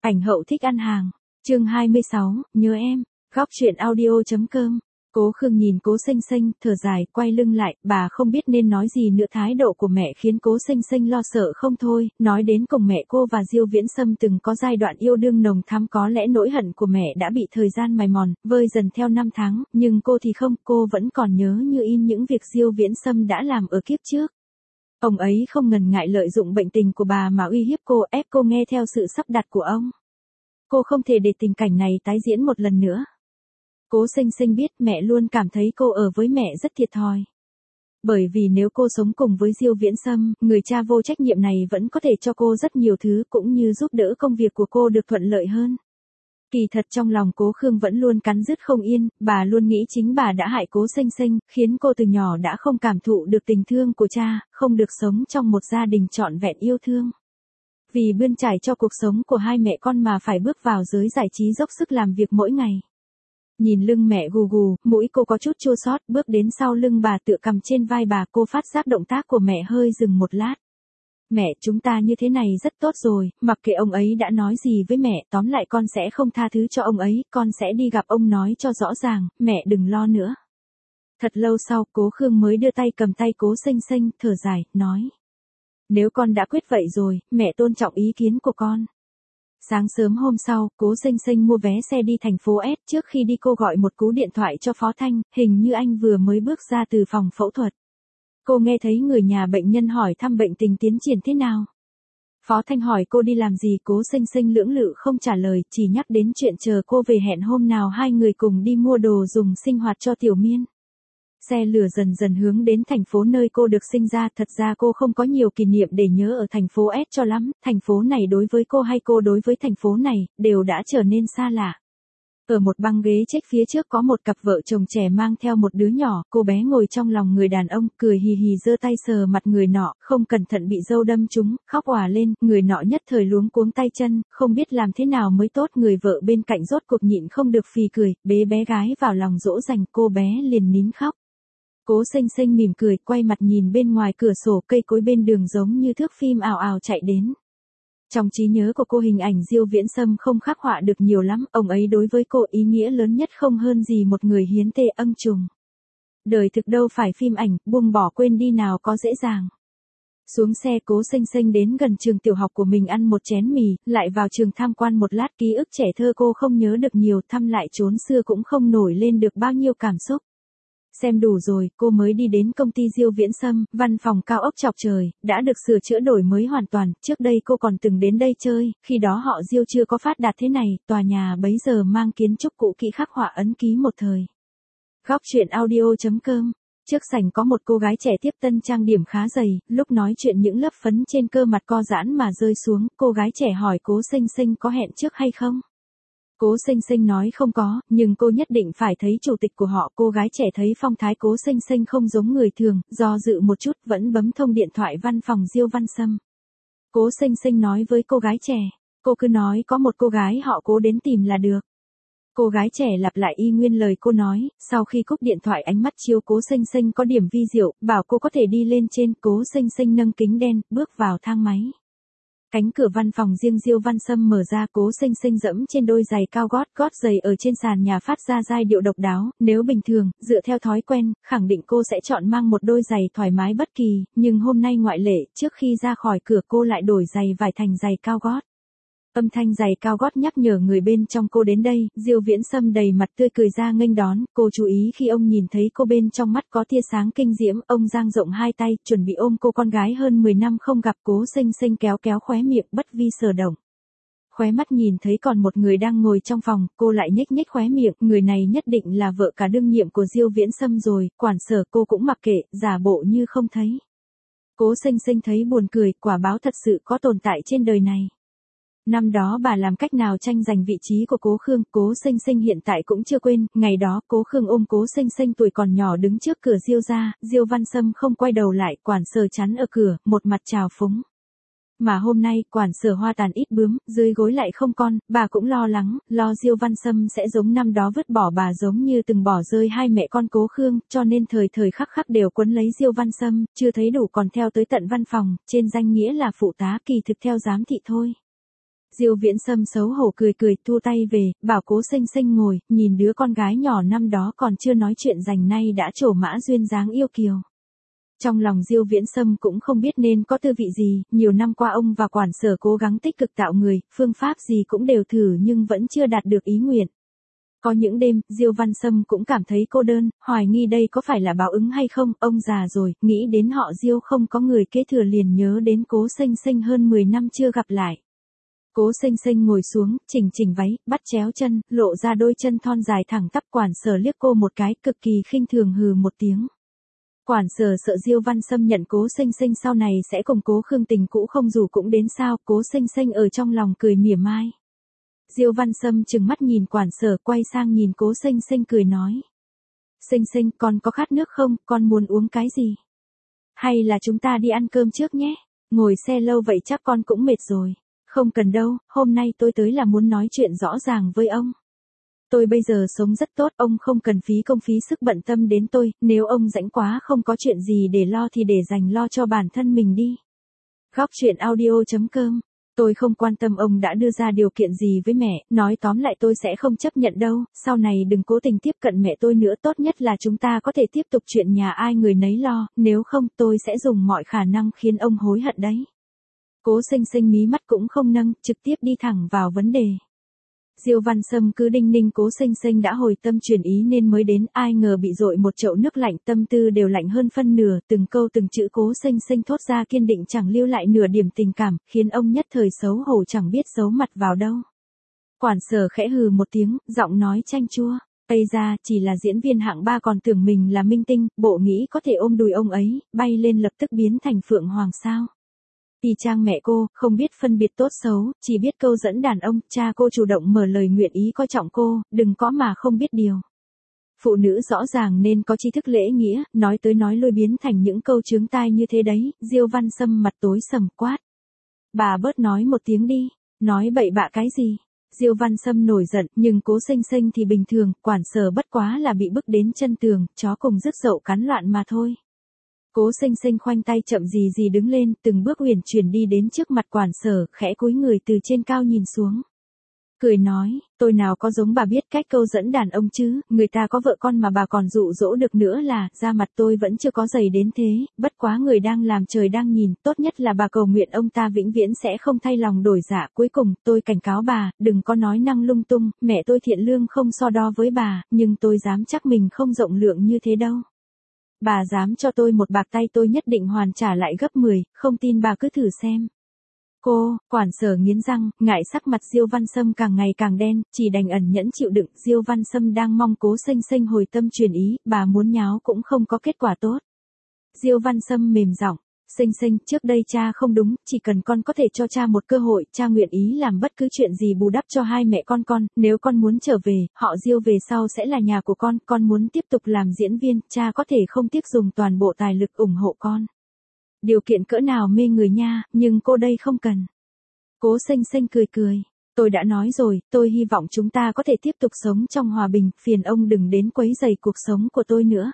Ảnh hậu thích ăn hàng. Chương 26, nhớ em. Góc truyện audio.com. Cố Khương nhìn Cố Xinh Xinh, thở dài, quay lưng lại, bà không biết nên nói gì nữa. Thái độ của mẹ khiến Cố Xinh Xinh lo sợ không thôi, nói đến cùng mẹ cô và Diêu Viễn Sâm từng có giai đoạn yêu đương nồng thắm, có lẽ nỗi hận của mẹ đã bị thời gian mài mòn, vơi dần theo năm tháng, nhưng cô thì không, cô vẫn còn nhớ như in những việc Diêu Viễn Sâm đã làm ở kiếp trước. Ông ấy không ngần ngại lợi dụng bệnh tình của bà mà uy hiếp cô, ép cô nghe theo sự sắp đặt của ông. Cô không thể để tình cảnh này tái diễn một lần nữa. Cố Xinh Xinh biết mẹ luôn cảm thấy cô ở với mẹ rất thiệt thòi. Bởi vì nếu cô sống cùng với Diêu Viễn Sâm, người cha vô trách nhiệm này vẫn có thể cho cô rất nhiều thứ, cũng như giúp đỡ công việc của cô được thuận lợi hơn. Kỳ thật trong lòng Cố Khương vẫn luôn cắn rứt không yên, bà luôn nghĩ chính bà đã hại Cố Xinh Xinh, khiến cô từ nhỏ đã không cảm thụ được tình thương của cha, không được sống trong một gia đình trọn vẹn yêu thương. Vì bươn trải cho cuộc sống của hai mẹ con mà phải bước vào giới giải trí dốc sức làm việc mỗi ngày. Nhìn lưng mẹ gù gù, mũi cô có chút chua xót, bước đến sau lưng bà tựa cầm trên vai bà, cô phát giác động tác của mẹ hơi dừng một lát. Mẹ, chúng ta như thế này rất tốt rồi, mặc kệ ông ấy đã nói gì với mẹ, tóm lại con sẽ không tha thứ cho ông ấy, con sẽ đi gặp ông nói cho rõ ràng, mẹ đừng lo nữa. Thật lâu sau, Cố Khương mới đưa tay cầm tay Cố Xinh Xinh, thở dài, nói. Nếu con đã quyết vậy rồi, mẹ tôn trọng ý kiến của con. Sáng sớm hôm sau, Cố Xinh Xinh mua vé xe đi thành phố S, trước khi đi cô gọi một cú điện thoại cho Phó Thanh, hình như anh vừa mới bước ra từ phòng phẫu thuật. Cô nghe thấy người nhà bệnh nhân hỏi thăm bệnh tình tiến triển thế nào. Phó Thanh hỏi cô đi làm gì, Cố Xinh Xinh lưỡng lự không trả lời, chỉ nhắc đến chuyện chờ cô về hẹn hôm nào hai người cùng đi mua đồ dùng sinh hoạt cho Tiểu Miên. Xe lửa dần dần hướng đến thành phố nơi cô được sinh ra, thật ra cô không có nhiều kỷ niệm để nhớ ở thành phố S cho lắm, thành phố này đối với cô hay cô đối với thành phố này, đều đã trở nên xa lạ. Ở một băng ghế trách phía trước có một cặp vợ chồng trẻ mang theo một đứa nhỏ, cô bé ngồi trong lòng người đàn ông, cười hì hì giơ tay sờ mặt người nọ, không cẩn thận bị dâu đâm trúng, khóc òa lên, người nọ nhất thời luống cuống tay chân, không biết làm thế nào mới tốt, người vợ bên cạnh rốt cuộc nhịn không được phì cười, bế bé gái vào lòng dỗ dành, cô bé liền nín khóc. Cố Xinh Xinh mỉm cười, quay mặt nhìn bên ngoài cửa sổ, cây cối bên đường giống như thước phim ào ào chạy đến. Trong trí nhớ của cô hình ảnh Diêu Viễn Sâm không khắc họa được nhiều lắm, ông ấy đối với cô ý nghĩa lớn nhất không hơn gì một người hiến tê âng trùng. Đời thực đâu phải phim ảnh, buông bỏ quên đi nào có dễ dàng. Xuống xe, Cố Xinh Xinh đến gần trường tiểu học của mình ăn một chén mì, lại vào trường tham quan một lát, ký ức trẻ thơ cô không nhớ được nhiều, thăm lại chốn xưa cũng không nổi lên được bao nhiêu cảm xúc. Xem đủ rồi, cô mới đi đến công ty Diêu Viễn Sâm, văn phòng cao ốc chọc trời, đã được sửa chữa đổi mới hoàn toàn, trước đây cô còn từng đến đây chơi, khi đó họ Diêu chưa có phát đạt thế này, tòa nhà bấy giờ mang kiến trúc cũ kỹ khắc họa ấn ký một thời. Góc truyện audio.com. Trước sảnh có một cô gái trẻ tiếp tân trang điểm khá dày, lúc nói chuyện những lớp phấn trên cơ mặt co giãn mà rơi xuống, cô gái trẻ hỏi Cố Xinh Xinh có hẹn trước hay không? Cố Xinh Xinh nói không có, nhưng cô nhất định phải thấy chủ tịch của họ. Cô gái trẻ thấy phong thái Cố Xinh Xinh không giống người thường, do dự một chút vẫn bấm thông điện thoại văn phòng Diêu Văn Sâm. Cố Xinh Xinh nói với cô gái trẻ, cô cứ nói có một cô gái họ Cố đến tìm là được. Cô gái trẻ lặp lại y nguyên lời cô nói, sau khi cúp điện thoại ánh mắt chiếu Cố Xinh Xinh có điểm vi diệu, bảo cô có thể đi lên trên. Cố Xinh Xinh nâng kính đen, bước vào thang máy. Cánh cửa văn phòng riêng Diêu Văn Sâm mở ra, Cố Xinh Xinh dẫm trên đôi giày cao gót, gót giày ở trên sàn nhà phát ra giai điệu độc đáo, nếu bình thường, dựa theo thói quen, khẳng định cô sẽ chọn mang một đôi giày thoải mái bất kỳ, nhưng hôm nay ngoại lệ, trước khi ra khỏi cửa cô lại đổi giày vải thành giày cao gót. Âm thanh giày cao gót nhắc nhở người bên trong cô đến đây, Diêu Viễn Sâm đầy mặt tươi cười ra nghênh đón, cô chú ý khi ông nhìn thấy cô bên trong mắt có tia sáng kinh diễm, ông dang rộng hai tay, chuẩn bị ôm cô con gái hơn 10 năm không gặp. Cố Xinh Xinh kéo kéo khóe miệng, bất vi sở động. Khóe mắt nhìn thấy còn một người đang ngồi trong phòng, cô lại nhếch nhếch khóe miệng, người này nhất định là vợ cả đương nhiệm của Diêu Viễn Sâm rồi, quản sở cô cũng mặc kệ, giả bộ như không thấy. Cố Xinh Xinh thấy buồn cười, quả báo thật sự có tồn tại trên đời này. Năm đó bà làm cách nào tranh giành vị trí của Cố Khương, Cố Xinh Xinh hiện tại cũng chưa quên, ngày đó Cố Khương ôm Cố Xinh Xinh tuổi còn nhỏ đứng trước cửa Diêu gia, Diêu Văn Sâm không quay đầu lại, quản sở chắn ở cửa, một mặt trào phúng. Mà hôm nay, quản sở hoa tàn ít bướm, dưới gối lại không con, bà cũng lo lắng, lo Diêu Văn Sâm sẽ giống năm đó vứt bỏ bà giống như từng bỏ rơi hai mẹ con Cố Khương, cho nên thời thời khắc khắc đều quấn lấy Diêu Văn Sâm, chưa thấy đủ còn theo tới tận văn phòng, trên danh nghĩa là phụ tá, kỳ thực theo giám thị thôi. Diêu Viễn Sâm xấu hổ cười cười thu tay về, bảo Cố Xinh Xinh ngồi, nhìn đứa con gái nhỏ năm đó còn chưa nói chuyện rành nay đã trổ mã duyên dáng yêu kiều. Trong lòng Diêu Viễn Sâm cũng không biết nên có tư vị gì, nhiều năm qua ông và quản sở cố gắng tích cực tạo người, phương pháp gì cũng đều thử nhưng vẫn chưa đạt được ý nguyện. Có những đêm, Diêu Văn Sâm cũng cảm thấy cô đơn, hoài nghi đây có phải là báo ứng hay không, ông già rồi, nghĩ đến họ Diêu không có người kế thừa liền nhớ đến Cố Xinh Xinh hơn 10 năm chưa gặp lại. Cố Xinh Xinh ngồi xuống, chỉnh chỉnh váy, bắt chéo chân, lộ ra đôi chân thon dài thẳng tắp, quản sở liếc cô một cái, cực kỳ khinh thường hừ một tiếng. Quản sở sợ Diêu Văn Sâm nhận Cố Xinh Xinh sau này sẽ cùng Cố Khương tình cũ không dù cũng đến sao, Cố Xinh Xinh ở trong lòng cười mỉa mai. Diêu Văn Sâm trừng mắt nhìn quản sở, quay sang nhìn Cố Xinh Xinh cười nói. Xinh Xinh, con có khát nước không, con muốn uống cái gì? Hay là chúng ta đi ăn cơm trước nhé, ngồi xe lâu vậy chắc con cũng mệt rồi. Không cần đâu, hôm nay tôi tới là muốn nói chuyện rõ ràng với ông. Tôi bây giờ sống rất tốt, ông không cần phí công phí sức bận tâm đến tôi, nếu ông rảnh quá không có chuyện gì để lo thì để dành lo cho bản thân mình đi. Góc truyện audio.com. Tôi không quan tâm ông đã đưa ra điều kiện gì với mẹ, nói tóm lại tôi sẽ không chấp nhận đâu, sau này đừng cố tình tiếp cận mẹ tôi nữa, tốt nhất là chúng ta có thể tiếp tục chuyện nhà ai người nấy lo, nếu không tôi sẽ dùng mọi khả năng khiến ông hối hận đấy. Cố Xinh Xinh mí mắt cũng không nâng, trực tiếp đi thẳng vào vấn đề. Diêu Văn Sâm cứ đinh ninh Cố Xinh Xinh đã hồi tâm chuyển ý nên mới đến, ai ngờ bị dội một chậu nước lạnh, tâm tư đều lạnh hơn phân nửa, từng câu từng chữ Cố Xinh Xinh thốt ra kiên định chẳng lưu lại nửa điểm tình cảm, khiến ông nhất thời xấu hổ chẳng biết giấu mặt vào đâu. Quản sở khẽ hừ một tiếng, giọng nói chanh chua. Ây ra, chỉ là diễn viên hạng 3 còn tưởng mình là minh tinh, bộ nghĩ có thể ôm đùi ông ấy, bay lên lập tức biến thành Phượng Hoàng sao. Y chang mẹ cô, không biết phân biệt tốt xấu, chỉ biết câu dẫn đàn ông, cha cô chủ động mở lời nguyện ý coi trọng cô, đừng có mà không biết điều. Phụ nữ rõ ràng nên có tri thức lễ nghĩa, nói tới nói lui biến thành những câu chướng tai như thế đấy, Diêu Văn Sâm mặt tối sầm quát. Bà bớt nói một tiếng đi, nói bậy bạ cái gì? Diêu Văn Sâm nổi giận, nhưng Cố Xinh Xinh thì bình thường, quản sở bất quá là bị bức đến chân tường, chó cùng rứt dậu cắn loạn mà thôi. Cố Xinh Xinh khoanh tay chậm gì gì đứng lên, từng bước uyển chuyển đi đến trước mặt quản sở, khẽ cúi người từ trên cao nhìn xuống. Cười nói, tôi nào có giống bà biết cách câu dẫn đàn ông chứ, người ta có vợ con mà bà còn dụ dỗ được nữa là, da mặt tôi vẫn chưa có dày đến thế, bất quá người đang làm trời đang nhìn, tốt nhất là bà cầu nguyện ông ta vĩnh viễn sẽ không thay lòng đổi dạ. Cuối cùng, tôi cảnh cáo bà, đừng có nói năng lung tung, mẹ tôi thiện lương không so đo với bà, nhưng tôi dám chắc mình không rộng lượng như thế đâu. Bà dám cho tôi một bạc tay tôi nhất định hoàn trả lại gấp 10, không tin bà cứ thử xem. Cô, quản sở nghiến răng, ngại sắc mặt Diêu Văn Sâm càng ngày càng đen, chỉ đành ẩn nhẫn chịu đựng. Diêu Văn Sâm đang mong Cố Xinh Xinh hồi tâm chuyển ý, bà muốn nháo cũng không có kết quả tốt. Diêu Văn Sâm mềm giọng, Xinh Xinh, trước đây cha không đúng, chỉ cần con có thể cho cha một cơ hội, cha nguyện ý làm bất cứ chuyện gì bù đắp cho hai mẹ con, nếu con muốn trở về, họ Diêu về sau sẽ là nhà của con muốn tiếp tục làm diễn viên, cha có thể không tiếc dùng toàn bộ tài lực ủng hộ con. Điều kiện cỡ nào mê người nha, nhưng cô đây không cần. Cố Xinh Xinh cười cười, tôi đã nói rồi, tôi hy vọng chúng ta có thể tiếp tục sống trong hòa bình, phiền ông đừng đến quấy rầy cuộc sống của tôi nữa.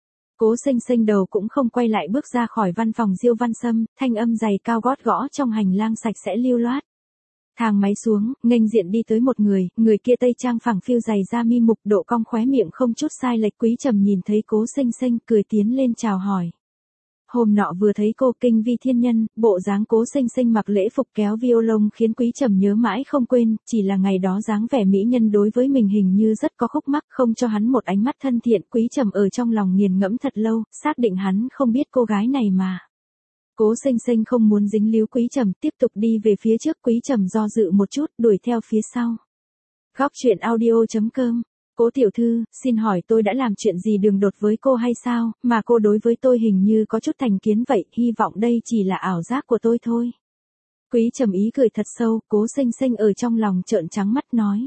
Cố Xinh Xinh đầu cũng không quay lại bước ra khỏi văn phòng Diêu Văn Sâm, thanh âm giày cao gót gõ trong hành lang sạch sẽ lưu loát. Thang máy xuống, nghênh diện đi tới một người kia tây trang phẳng phiu giày da mi mục độ cong khóe miệng không chút sai lệch. Quý Trầm nhìn thấy Cố Xinh Xinh cười tiến lên chào hỏi. Hôm nọ vừa thấy cô kinh vi thiên nhân, bộ dáng Cố Xinh Xinh mặc lễ phục kéo violon khiến Quý Trầm nhớ mãi không quên, chỉ là ngày đó dáng vẻ mỹ nhân đối với mình hình như rất có khúc mắc, không cho hắn một ánh mắt thân thiện. Quý Trầm ở trong lòng nghiền ngẫm thật lâu, xác định hắn không biết cô gái này mà. Cố Xinh Xinh không muốn dính líu Quý Trầm, tiếp tục đi về phía trước. Quý Trầm do dự một chút, đuổi theo phía sau. Góc truyện audio.com. Cố tiểu thư, xin hỏi tôi đã làm chuyện gì đường đột với cô hay sao, mà cô đối với tôi hình như có chút thành kiến vậy, hy vọng đây chỉ là ảo giác của tôi thôi. Quý Trầm ý cười thật sâu, Cố Xinh Xinh ở trong lòng trợn trắng mắt nói.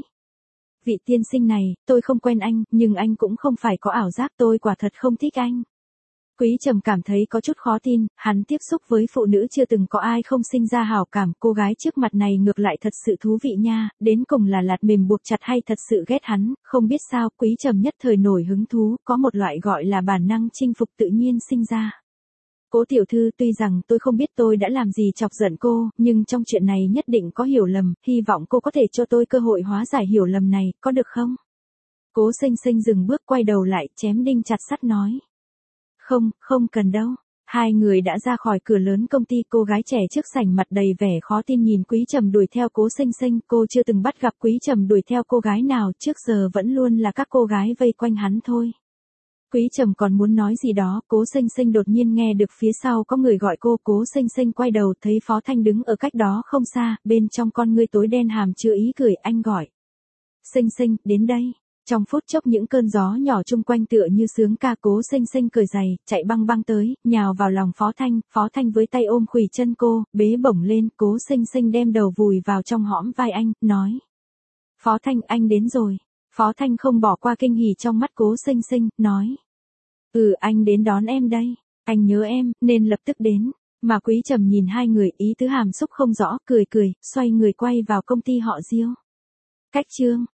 Vị tiên sinh này, tôi không quen anh, nhưng anh cũng không phải có ảo giác, tôi quả thật không thích anh. Quý Trầm cảm thấy có chút khó tin, hắn tiếp xúc với phụ nữ chưa từng có ai không sinh ra hảo cảm, cô gái trước mặt này ngược lại thật sự thú vị nha, đến cùng là lạt mềm buộc chặt hay thật sự ghét hắn, không biết sao, Quý Trầm nhất thời nổi hứng thú, có một loại gọi là bản năng chinh phục tự nhiên sinh ra. Cố tiểu thư, tuy rằng tôi không biết tôi đã làm gì chọc giận cô, nhưng trong chuyện này nhất định có hiểu lầm, hy vọng cô có thể cho tôi cơ hội hóa giải hiểu lầm này, có được không? Cố Xinh Xinh dừng bước quay đầu lại, chém đinh chặt sắt nói. Không, không cần đâu. Hai người đã ra khỏi cửa lớn công ty, cô gái trẻ trước sảnh mặt đầy vẻ khó tin nhìn Quý Trầm đuổi theo Cố Xinh Xinh, cô chưa từng bắt gặp Quý Trầm đuổi theo cô gái nào, trước giờ vẫn luôn là các cô gái vây quanh hắn thôi. Quý Trầm còn muốn nói gì đó, Cố Xinh Xinh đột nhiên nghe được phía sau có người gọi cô, Cố Xinh Xinh quay đầu thấy Phó Thanh đứng ở cách đó không xa, bên trong con ngươi tối đen hàm chứa ý cười, anh gọi. Xinh Xinh, đến đây. Trong phút chốc những cơn gió nhỏ chung quanh tựa như sướng ca, Cố Xinh Xinh cởi giày, chạy băng băng tới, nhào vào lòng Phó Thanh với tay ôm khuỷu chân cô, bế bổng lên, Cố Xinh Xinh đem đầu vùi vào trong hõm vai anh, nói. Phó Thanh, anh đến rồi. Phó Thanh không bỏ qua kinh hỉ trong mắt Cố Xinh Xinh, nói. Anh đến đón em đây. Anh nhớ em, nên lập tức đến. Mà Quý Trầm nhìn hai người, ý tứ hàm xúc không rõ, cười, xoay người quay vào công ty họ Diêu. Cách chương.